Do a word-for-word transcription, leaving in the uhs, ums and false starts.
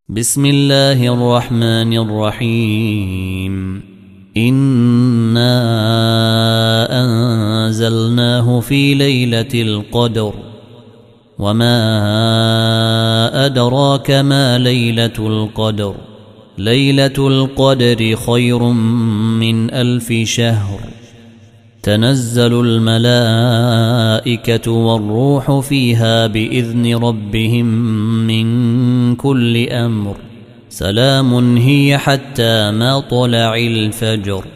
بسم الله الرحمن الرحيم. إنا أنزلناه في ليلة القدر وما أدراك ما ليلة القدر ليلة القدر خير من ألف شهر. تنزل الملائكة والروح فيها بإذن ربهم من كل أمر. سلام هي حتى مطلع الفجر.